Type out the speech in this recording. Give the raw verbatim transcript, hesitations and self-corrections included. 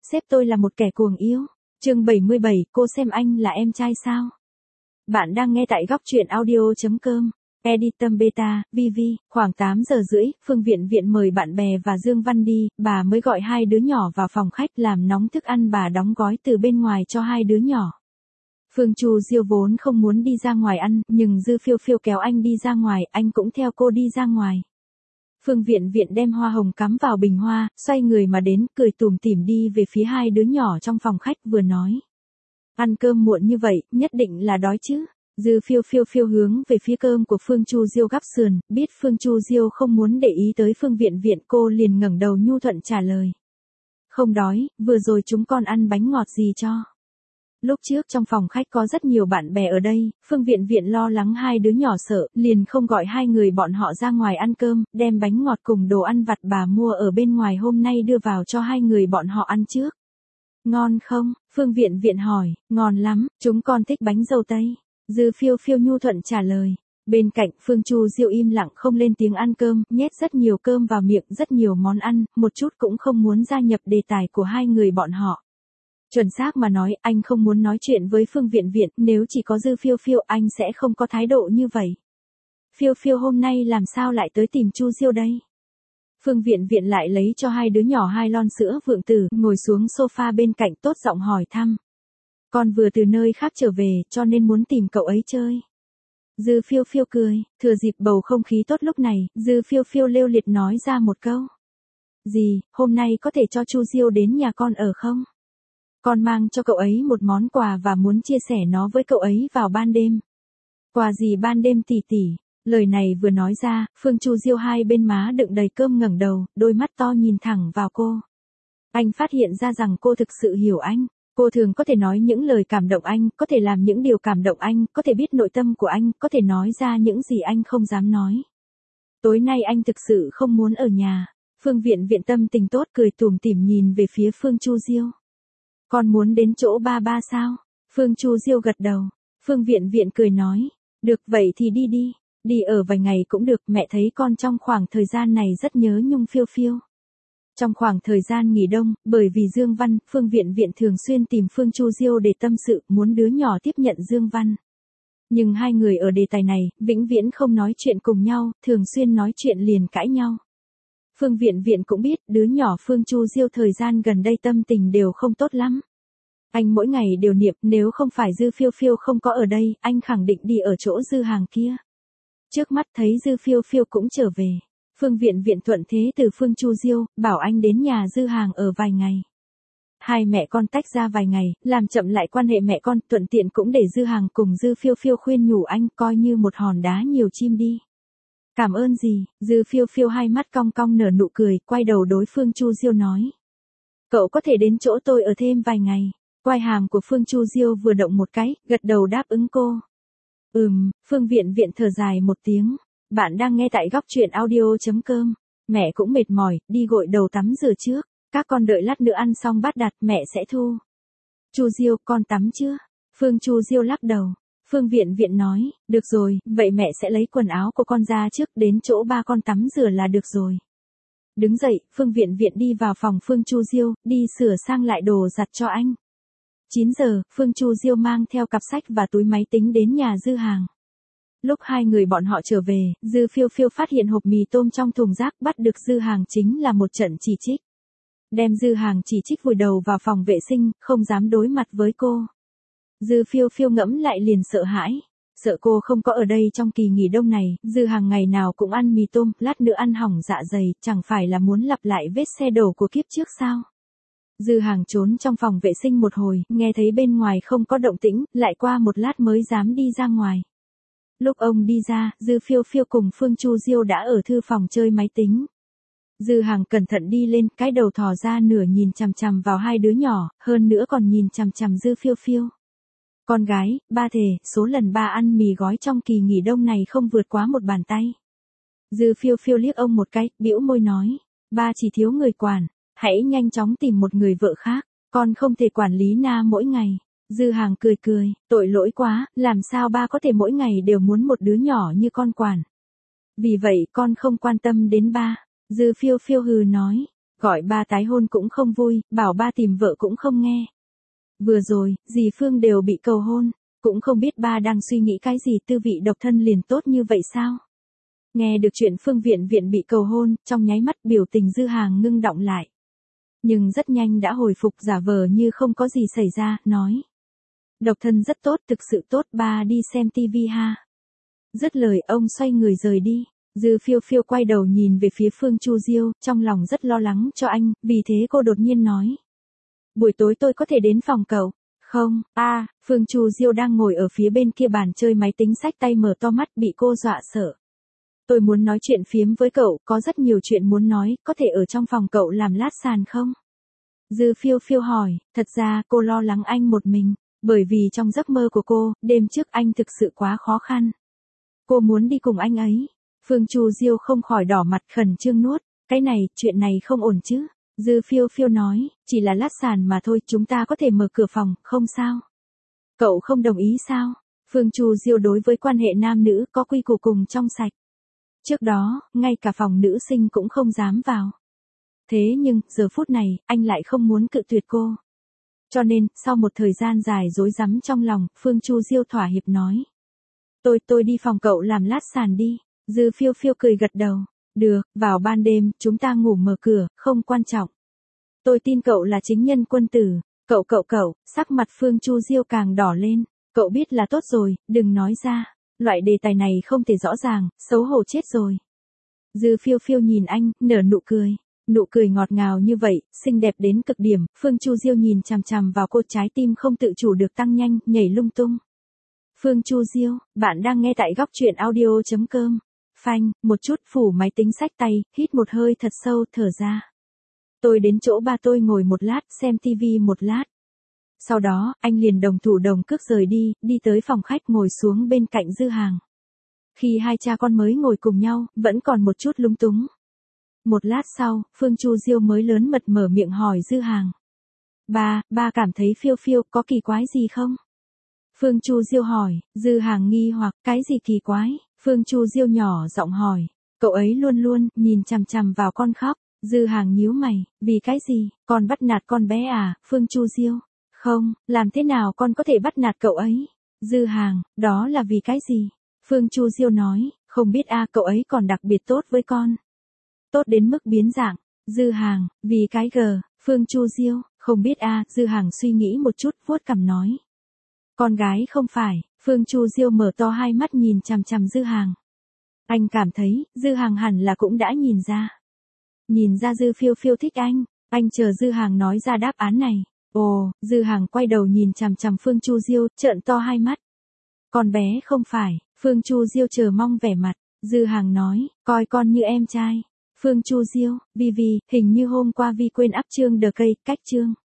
sếp tôi là một kẻ cuồng yêu. Chương bảy mươi bảy, cô xem anh là em trai sao? Bạn đang nghe tại góc truyện audio chấm com. Editum Beta, vê vê, khoảng tám giờ rưỡi, Phương Viện Viện mời bạn bè và Dương Văn đi, bà mới gọi hai đứa nhỏ vào phòng khách làm nóng thức ăn bà đóng gói từ bên ngoài cho hai đứa nhỏ. Phương Chu Diêu vốn không muốn đi ra ngoài ăn, nhưng Dư Phiêu Phiêu kéo anh đi ra ngoài, anh cũng theo cô đi ra ngoài. Phương Viện Viện đem hoa hồng cắm vào bình hoa, xoay người mà đến, cười tủm tỉm đi về phía hai đứa nhỏ trong phòng khách vừa nói. Ăn cơm muộn như vậy, nhất định là đói chứ. Dư Phiêu Phiêu phiêu hướng về phía cơm của Phương Chu Diêu gắp sườn, biết Phương Chu Diêu không muốn để ý tới Phương Viện Viện, cô liền ngẩng đầu nhu thuận trả lời. Không đói, vừa rồi chúng con ăn bánh ngọt gì cho. Lúc trước trong phòng khách có rất nhiều bạn bè ở đây, Phương Viện Viện lo lắng hai đứa nhỏ sợ, liền không gọi hai người bọn họ ra ngoài ăn cơm, đem bánh ngọt cùng đồ ăn vặt bà mua ở bên ngoài hôm nay đưa vào cho hai người bọn họ ăn trước. Ngon không? Phương Viện Viện hỏi. Ngon lắm, chúng con thích bánh dâu tây. Dư Phiêu Phiêu nhu thuận trả lời. Bên cạnh, Phương Chu Diêu im lặng không lên tiếng ăn cơm, nhét rất nhiều cơm vào miệng, rất nhiều món ăn, một chút cũng không muốn gia nhập đề tài của hai người bọn họ. Chuẩn xác mà nói, anh không muốn nói chuyện với Phương Viện Viện, nếu chỉ có Dư Phiêu Phiêu anh sẽ không có thái độ như vậy. Phiêu Phiêu hôm nay làm sao lại tới tìm Chu Diêu đây? Phương Viện Viện lại lấy cho hai đứa nhỏ hai lon sữa vượng tử, ngồi xuống sofa bên cạnh tốt giọng hỏi thăm. Con vừa từ nơi khác trở về, cho nên muốn tìm cậu ấy chơi. Dư Phiêu Phiêu cười, thừa dịp bầu không khí tốt lúc này, Dư Phiêu Phiêu lêu liệt nói ra một câu. Gì, hôm nay có thể cho Chu Diêu đến nhà con ở không? Con mang cho cậu ấy một món quà và muốn chia sẻ nó với cậu ấy vào ban đêm. Quà gì ban đêm tỷ tỷ? Lời này vừa nói ra, Phương Chu Diêu hai bên má đựng đầy cơm ngẩng đầu, đôi mắt to nhìn thẳng vào cô. Anh phát hiện ra rằng cô thực sự hiểu anh. Cô thường có thể nói những lời cảm động anh, có thể làm những điều cảm động anh, có thể biết nội tâm của anh, có thể nói ra những gì anh không dám nói. Tối nay anh thực sự không muốn ở nhà. Phương Viện Viện tâm tình tốt cười tủm tỉm nhìn về phía Phương Chu Diêu. Con muốn đến chỗ ba ba sao? Phương Chu Diêu gật đầu. Phương Viện Viện cười nói. Được vậy thì đi đi. Đi ở vài ngày cũng được, mẹ thấy con trong khoảng thời gian này rất nhớ Nhung Phiêu Phiêu. Trong khoảng thời gian nghỉ đông, bởi vì Dương Văn, Phương Viện Viện thường xuyên tìm Phương Chu Diêu để tâm sự, muốn đứa nhỏ tiếp nhận Dương Văn. Nhưng hai người ở đề tài này, vĩnh viễn không nói chuyện cùng nhau, thường xuyên nói chuyện liền cãi nhau. Phương Viện Viện cũng biết, đứa nhỏ Phương Chu Diêu thời gian gần đây tâm tình đều không tốt lắm. Anh mỗi ngày đều niệm, nếu không phải Dư Phiêu Phiêu không có ở đây, anh khẳng định đi ở chỗ Dư Hàng kia. Trước mắt thấy Dư Phiêu Phiêu cũng trở về. Phương Viện Viện thuận thế từ Phương Chu Diêu, bảo anh đến nhà Dư Hàng ở vài ngày. Hai mẹ con tách ra vài ngày, làm chậm lại quan hệ mẹ con, thuận tiện cũng để Dư Hàng cùng Dư Phiêu Phiêu khuyên nhủ anh, coi như một hòn đá nhiều chim đi. Cảm ơn gì? Dư Phiêu Phiêu hai mắt cong cong nở nụ cười, quay đầu đối Phương Chu Diêu nói. Cậu có thể đến chỗ tôi ở thêm vài ngày. Quai hàm của Phương Chu Diêu vừa động một cái, gật đầu đáp ứng cô. Ừm, Phương Viện Viện thở dài một tiếng. Bạn đang nghe tại góc truyện audio chấm com. Mẹ cũng mệt mỏi, đi gội đầu tắm rửa trước. Các con đợi lát nữa ăn xong bát đặt, mẹ sẽ thu. Chu Diêu, con tắm chưa? Phương Chu Diêu lắc đầu. Phương Viện Viện nói, được rồi, vậy mẹ sẽ lấy quần áo của con ra trước, đến chỗ ba con tắm rửa là được rồi. Đứng dậy, Phương Viện Viện đi vào phòng Phương Chu Diêu, đi sửa sang lại đồ giặt cho anh. chín giờ, Phương Chu Diêu mang theo cặp sách và túi máy tính đến nhà Dư Hàng. Lúc hai người bọn họ trở về, Dư Phiêu Phiêu phát hiện hộp mì tôm trong thùng rác, bắt được Dư Hàng chính là một trận chỉ trích. Đem Dư Hàng chỉ trích vùi đầu vào phòng vệ sinh, không dám đối mặt với cô. Dư Phiêu Phiêu ngẫm lại liền sợ hãi. Sợ cô không có ở đây trong kỳ nghỉ đông này, Dư Hàng ngày nào cũng ăn mì tôm, lát nữa ăn hỏng dạ dày, chẳng phải là muốn lặp lại vết xe đổ của kiếp trước sao? Dư Hàng trốn trong phòng vệ sinh một hồi, nghe thấy bên ngoài không có động tĩnh, lại qua một lát mới dám đi ra ngoài. Lúc ông đi ra, Dư Phiêu Phiêu cùng Phương Chu Diêu đã ở thư phòng chơi máy tính. Dư Hàng cẩn thận đi lên, cái đầu thò ra nửa nhìn chằm chằm vào hai đứa nhỏ, hơn nữa còn nhìn chằm chằm Dư Phiêu Phiêu. Con gái, ba thề, số lần ba ăn mì gói trong kỳ nghỉ đông này không vượt quá một bàn tay. Dư Phiêu Phiêu liếc ông một cái, bĩu môi nói, ba chỉ thiếu người quản, hãy nhanh chóng tìm một người vợ khác, con không thể quản lý Na mỗi ngày. Dư Hàng cười cười, tội lỗi quá, làm sao ba có thể mỗi ngày đều muốn một đứa nhỏ như con quản. Vì vậy con không quan tâm đến ba. Dư Phiêu Phiêu hừ nói, Gọi ba tái hôn cũng không vui, bảo ba tìm vợ cũng không nghe. Vừa rồi, dì Phương đều bị cầu hôn, cũng không biết ba đang suy nghĩ cái gì, tư vị độc thân liền tốt như vậy sao? Nghe được chuyện Phương Viện Viện bị cầu hôn, trong nháy mắt biểu tình Dư Hàng ngưng đọng lại. Nhưng rất nhanh đã hồi phục, giả vờ như không có gì xảy ra, nói. Độc thân rất tốt, thực sự tốt, ba đi xem tivi ha. Dứt lời ông xoay người rời đi. Dư Phiêu Phiêu quay đầu nhìn về phía Phương Chu Diêu, trong lòng rất lo lắng cho anh, vì thế cô đột nhiên nói. Buổi tối tôi có thể đến phòng cậu? Không, a à, Phương Chu Diêu đang ngồi ở phía bên kia bàn chơi máy tính xách tay mở to mắt bị cô dọa sợ. Tôi muốn nói chuyện phiếm với cậu, có rất nhiều chuyện muốn nói, có thể ở trong phòng cậu làm lát sàn không? Dư Phiêu Phiêu hỏi, thật ra cô lo lắng anh một mình, bởi vì trong giấc mơ của cô, đêm trước anh thực sự quá khó khăn. Cô muốn đi cùng anh ấy. Phương Chu Diêu không khỏi đỏ mặt khẩn trương nuốt, cái này, chuyện này không ổn chứ. Dư Phiêu Phiêu nói, chỉ là lát sàn mà thôi, chúng ta có thể mở cửa phòng, không sao. Cậu không đồng ý sao? Phương Chu Diêu đối với quan hệ nam nữ có quy củ cùng trong sạch. Trước đó, ngay cả phòng nữ sinh cũng không dám vào. Thế nhưng, giờ phút này, anh lại không muốn cự tuyệt cô. Cho nên, sau một thời gian dài rối rắm trong lòng, Phương Chu Diêu thỏa hiệp nói. Tôi, tôi đi phòng cậu làm lát sàn đi. Dư Phiêu Phiêu cười gật đầu. Được, vào ban đêm, chúng ta ngủ mở cửa, không quan trọng. Tôi tin cậu là chính nhân quân tử. Cậu cậu cậu, sắc mặt Phương Chu Diêu càng đỏ lên. Cậu biết là tốt rồi, đừng nói ra. Loại đề tài này không thể rõ ràng, xấu hổ chết rồi. Dư Phiêu Phiêu nhìn anh, nở nụ cười. Nụ cười ngọt ngào như vậy, xinh đẹp đến cực điểm. Phương Chu Diêu nhìn chằm chằm vào cô, trái tim không tự chủ được tăng nhanh, nhảy lung tung. Phương Chu Diêu, bạn đang nghe tại góc truyện audio chấm com. Phanh, một chút phủ máy tính xách tay, hít một hơi thật sâu, thở ra. Tôi đến chỗ ba tôi ngồi một lát, xem tivi một lát. Sau đó, anh liền đồng thủ đồng cước rời đi, đi tới phòng khách ngồi xuống bên cạnh Dư Hàng. Khi hai cha con mới ngồi cùng nhau, vẫn còn một chút lúng túng. Một lát sau, Phương Chu Diêu mới lớn mật mở miệng hỏi Dư Hàng. Ba, ba cảm thấy Phiêu Phiêu có kỳ quái gì không? Phương Chu Diêu hỏi, Dư Hàng nghi hoặc, cái gì kỳ quái? Phương Chu Diêu nhỏ giọng hỏi, cậu ấy luôn luôn nhìn chằm chằm vào con khóc. Dư Hàng nhíu mày, vì cái gì? Con bắt nạt con bé à? Phương Chu Diêu, không, làm thế nào con có thể bắt nạt cậu ấy? Dư Hàng, đó là vì cái gì? Phương Chu Diêu nói, không biết a, cậu ấy còn đặc biệt tốt với con. Tốt đến mức biến dạng. Dư Hàng, vì cái gờ. Phương Chu Diêu, không biết a. Dư Hàng suy nghĩ một chút, vuốt cằm nói. Con gái không phải. Phương Chu Diêu mở to hai mắt nhìn chằm chằm Dư Hàng. Anh cảm thấy, Dư Hàng hẳn là cũng đã nhìn ra. Nhìn ra Dư Phiêu Phiêu thích anh. Anh chờ Dư Hàng nói ra đáp án này. Ồ, Dư Hàng quay đầu nhìn chằm chằm Phương Chu Diêu, trợn to hai mắt. Con bé không phải. Phương Chu Diêu chờ mong vẻ mặt. Dư Hàng nói, coi con như em trai. Phương Chu Diêu, Vi Vi, hình như hôm qua Vi quên up chương The Cây, cách chương.